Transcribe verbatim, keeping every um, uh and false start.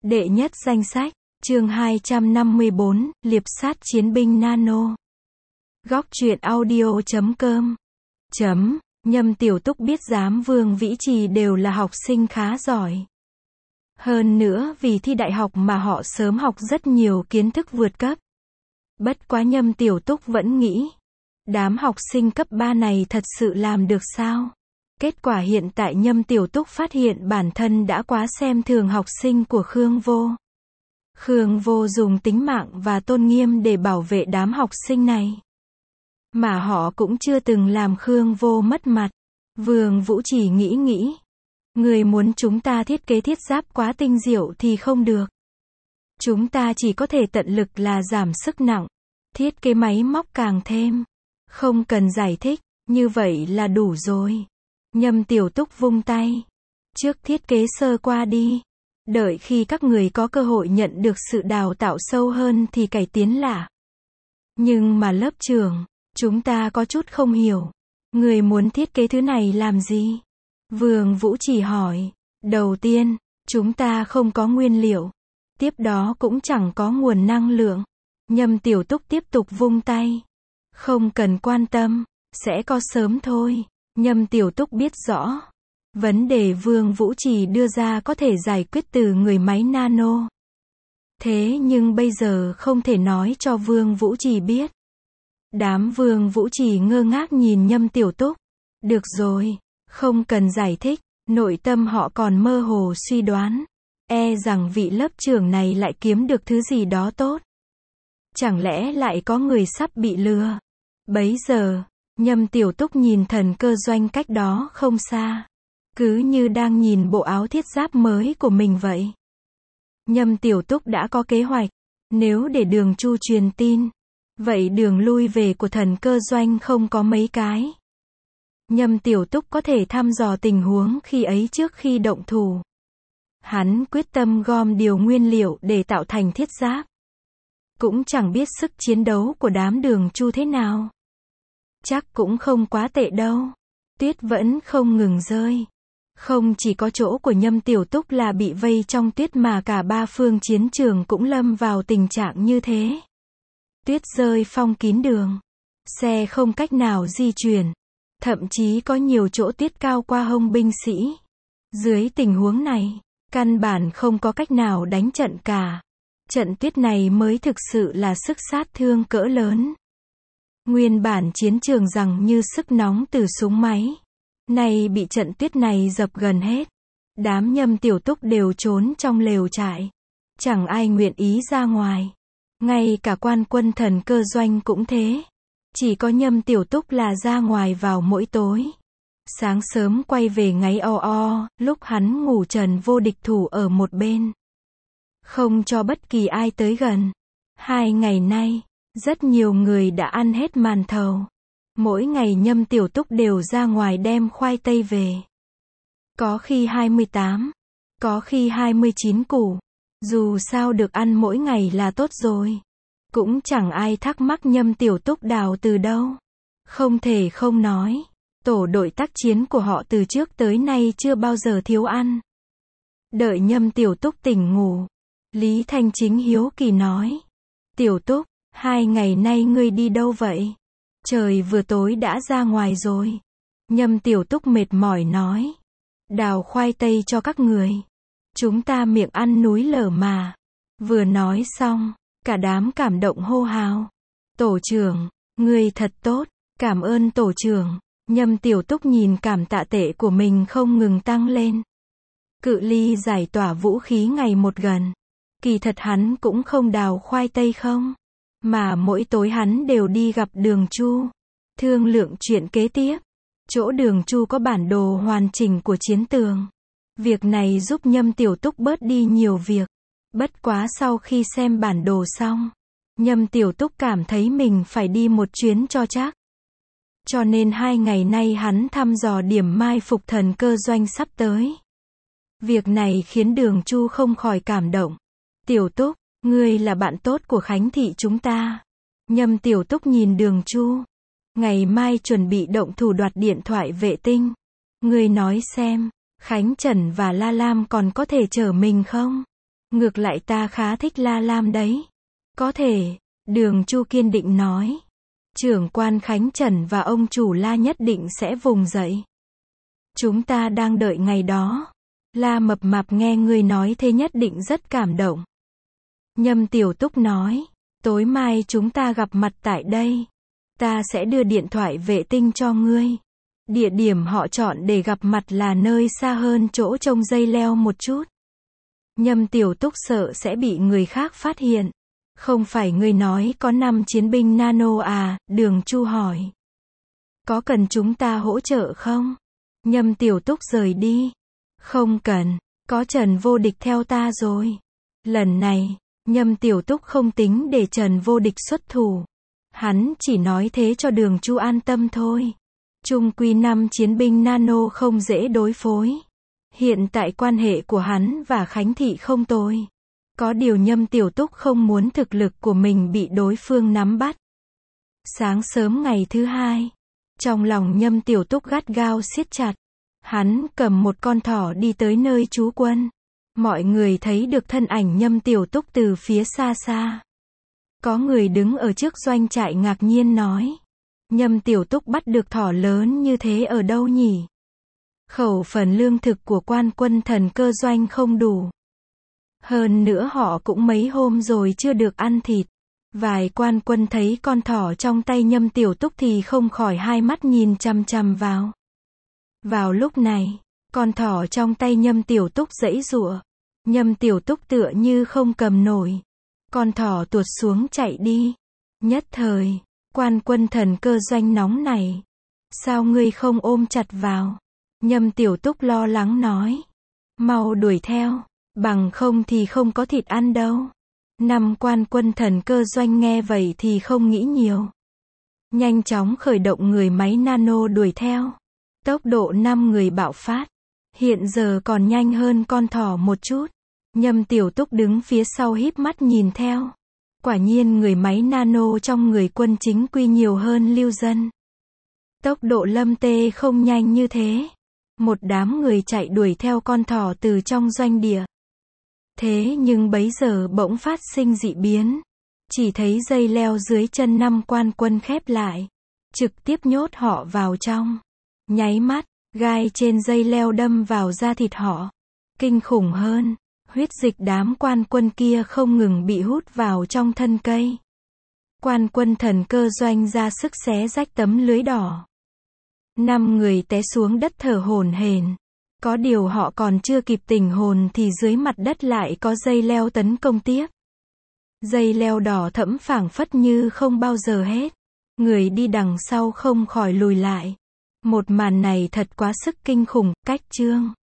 Đệ nhất danh sách, chương hai trăm năm mươi bốn, liệp sát chiến binh nano. Góc truyện audio chấm com. Chấm, Nhâm Tiểu Túc biết Giám Vương Vĩ Trì đều là học sinh khá giỏi. Hơn nữa vì thi đại học mà họ sớm học rất nhiều kiến thức vượt cấp. Bất quá Nhâm Tiểu Túc vẫn nghĩ, đám học sinh cấp ba này thật sự làm được sao? Kết quả hiện tại Nhâm Tiểu Túc phát hiện bản thân đã quá xem thường học sinh của Khương Vô. Khương Vô dùng tính mạng và tôn nghiêm để bảo vệ đám học sinh này. Mà họ cũng chưa từng làm Khương Vô mất mặt. Vương Vũ chỉ nghĩ nghĩ. Người muốn chúng ta thiết kế thiết giáp quá tinh diệu thì không được. Chúng ta chỉ có thể tận lực là giảm sức nặng. Thiết kế máy móc càng thêm. Không cần giải thích, như vậy là đủ rồi. Nhâm Tiểu Túc vung tay. Trước thiết kế sơ qua đi. Đợi khi các người có cơ hội nhận được sự đào tạo sâu hơn thì cải tiến lạ. Nhưng mà lớp trưởng, chúng ta có chút không hiểu. Người muốn thiết kế thứ này làm gì? Vương Vũ chỉ hỏi. Đầu tiên, chúng ta không có nguyên liệu. Tiếp đó cũng chẳng có nguồn năng lượng. Nhâm Tiểu Túc tiếp tục vung tay. Không cần quan tâm, sẽ có sớm thôi. Nhâm Tiểu Túc biết rõ. Vấn đề Vương Vũ Trì đưa ra có thể giải quyết từ người máy nano. Thế nhưng bây giờ không thể nói cho Vương Vũ Trì biết. Đám Vương Vũ Trì ngơ ngác nhìn Nhâm Tiểu Túc. Được rồi, không cần giải thích, nội tâm họ còn mơ hồ suy đoán. E rằng vị lớp trưởng này lại kiếm được thứ gì đó tốt. Chẳng lẽ lại có người sắp bị lừa? Bấy giờ, Nhâm Tiểu Túc nhìn thần cơ doanh cách đó không xa. Cứ như đang nhìn bộ áo thiết giáp mới của mình vậy. Nhâm Tiểu Túc đã có kế hoạch. Nếu để Đường Chu truyền tin, vậy đường lui về của thần cơ doanh không có mấy cái. Nhâm Tiểu Túc có thể thăm dò tình huống khi ấy trước khi động thủ. Hắn quyết tâm gom điều nguyên liệu để tạo thành thiết giáp. Cũng chẳng biết sức chiến đấu của đám Đường Chu thế nào. Chắc cũng không quá tệ đâu. Tuyết vẫn không ngừng rơi. Không chỉ có chỗ của Nhâm Tiểu Túc là bị vây trong tuyết mà cả ba phương chiến trường cũng lâm vào tình trạng như thế. Tuyết rơi phong kín đường. Xe không cách nào di chuyển. Thậm chí có nhiều chỗ tuyết cao qua hông binh sĩ. Dưới tình huống này, căn bản không có cách nào đánh trận cả. Trận tuyết này mới thực sự là sức sát thương cỡ lớn. Nguyên bản chiến trường rằng như sức nóng từ súng máy. Nay bị trận tuyết này dập gần hết. Đám Nhâm Tiểu Túc đều trốn trong lều trại. Chẳng ai nguyện ý ra ngoài. Ngay cả quan quân thần cơ doanh cũng thế. Chỉ có Nhâm Tiểu Túc là ra ngoài vào mỗi tối. Sáng sớm quay về ngáy o o, lúc hắn ngủ trần vô địch thủ ở một bên. Không cho bất kỳ ai tới gần. Hai ngày nay, rất nhiều người đã ăn hết màn thầu. Mỗi ngày Nhâm Tiểu Túc đều ra ngoài đem khoai tây về. Có khi hai mươi tám, có khi hai mươi chín củ. Dù sao được ăn mỗi ngày là tốt rồi. Cũng chẳng ai thắc mắc Nhâm Tiểu Túc đào từ đâu. Không thể không nói, tổ đội tác chiến của họ từ trước tới nay chưa bao giờ thiếu ăn. Đợi Nhâm Tiểu Túc tỉnh ngủ, Lý Thanh Chính hiếu kỳ nói. Tiểu Túc, hai ngày nay ngươi đi đâu vậy? Trời vừa tối đã ra ngoài rồi. Nhâm Tiểu Túc mệt mỏi nói. Đào khoai tây cho các người. Chúng ta miệng ăn núi lở mà. Vừa nói xong, cả đám cảm động hô hào. Tổ trưởng, ngươi thật tốt, cảm ơn tổ trưởng. Nhâm Tiểu Túc nhìn cảm tạ tệ của mình không ngừng tăng lên. Cự ly giải tỏa vũ khí ngày một gần. Kỳ thật hắn cũng không đào khoai tây không. Mà mỗi tối hắn đều đi gặp Đường Chu. Thương lượng chuyện kế tiếp. Chỗ Đường Chu có bản đồ hoàn chỉnh của chiến tường. Việc này giúp Nhâm Tiểu Túc bớt đi nhiều việc. Bất quá sau khi xem bản đồ xong, Nhâm Tiểu Túc cảm thấy mình phải đi một chuyến cho chắc. Cho nên hai ngày nay hắn thăm dò điểm mai phục thần cơ doanh sắp tới. Việc này khiến Đường Chu không khỏi cảm động. Tiểu Túc, ngươi là bạn tốt của Khánh Thị chúng ta. Nhâm Tiểu Túc nhìn Đường Chu. Ngày mai chuẩn bị động thủ đoạt điện thoại vệ tinh. Ngươi nói xem, Khánh Trần và La Lam còn có thể chở mình không? Ngược lại ta khá thích La Lam đấy. Có thể, Đường Chu kiên định nói. Trưởng quan Khánh Trần và ông chủ La nhất định sẽ vùng dậy. Chúng ta đang đợi ngày đó. La Mập Mạp nghe người nói thế nhất định rất cảm động. Nhâm Tiểu Túc nói, tối mai chúng ta gặp mặt tại đây. Ta sẽ đưa điện thoại vệ tinh cho ngươi. Địa điểm họ chọn để gặp mặt là nơi xa hơn chỗ trông dây leo một chút. Nhâm Tiểu Túc sợ sẽ bị người khác phát hiện. Không phải ngươi nói có năm chiến binh nano à, Đường Chu hỏi. Có cần chúng ta hỗ trợ không? Nhâm Tiểu Túc rời đi. Không cần, có Trần Vô Địch theo ta rồi. Lần này, Nhâm Tiểu Túc không tính để Trần Vô Địch xuất thủ. Hắn chỉ nói thế cho Đường Chu an tâm thôi. Chung quy năm chiến binh nano không dễ đối phối. Hiện tại quan hệ của hắn và Khánh Thị không tồi. Có điều Nhâm Tiểu Túc không muốn thực lực của mình bị đối phương nắm bắt. Sáng sớm ngày thứ hai, trong lòng Nhâm Tiểu Túc gắt gao siết chặt. Hắn cầm một con thỏ đi tới nơi trú quân. Mọi người thấy được thân ảnh Nhâm Tiểu Túc từ phía xa xa. Có người đứng ở trước doanh trại ngạc nhiên nói. Nhâm Tiểu Túc bắt được thỏ lớn như thế ở đâu nhỉ? Khẩu phần lương thực của quan quân thần cơ doanh không đủ. Hơn nữa họ cũng mấy hôm rồi chưa được ăn thịt. Vài quan quân thấy con thỏ trong tay Nhâm Tiểu Túc thì không khỏi hai mắt nhìn chằm chằm vào. Vào lúc này, con thỏ trong tay Nhâm Tiểu Túc giãy giụa. Nhâm Tiểu Túc tựa như không cầm nổi. Con thỏ tuột xuống chạy đi. Nhất thời, quan quân thần cơ doanh nóng này. Sao ngươi không ôm chặt vào? Nhâm Tiểu Túc lo lắng nói. Mau đuổi theo, bằng không thì không có thịt ăn đâu. Năm quan quân thần cơ doanh nghe vậy thì không nghĩ nhiều. Nhanh chóng khởi động người máy nano đuổi theo. Tốc độ năm người bạo phát. Hiện giờ còn nhanh hơn con thỏ một chút. Nhâm Tiểu Túc đứng phía sau híp mắt nhìn theo. Quả nhiên người máy nano trong người quân chính quy nhiều hơn lưu dân. Tốc độ Lâm Tê không nhanh như thế. Một đám người chạy đuổi theo con thỏ từ trong doanh địa. Thế nhưng bấy giờ bỗng phát sinh dị biến. Chỉ thấy dây leo dưới chân năm quan quân khép lại. Trực tiếp nhốt họ vào trong. Nháy mắt, gai trên dây leo đâm vào da thịt họ. Kinh khủng hơn, huyết dịch đám quan quân kia không ngừng bị hút vào trong thân cây. Quan quân thần cơ doanh ra sức xé rách tấm lưới đỏ. Năm người té xuống đất thở hổn hển. Có điều họ còn chưa kịp tỉnh hồn thì dưới mặt đất lại có dây leo tấn công tiếp. Dây leo đỏ thẫm phảng phất như không bao giờ hết. Người đi đằng sau không khỏi lùi lại. Một màn này thật quá sức kinh khủng, cách chương.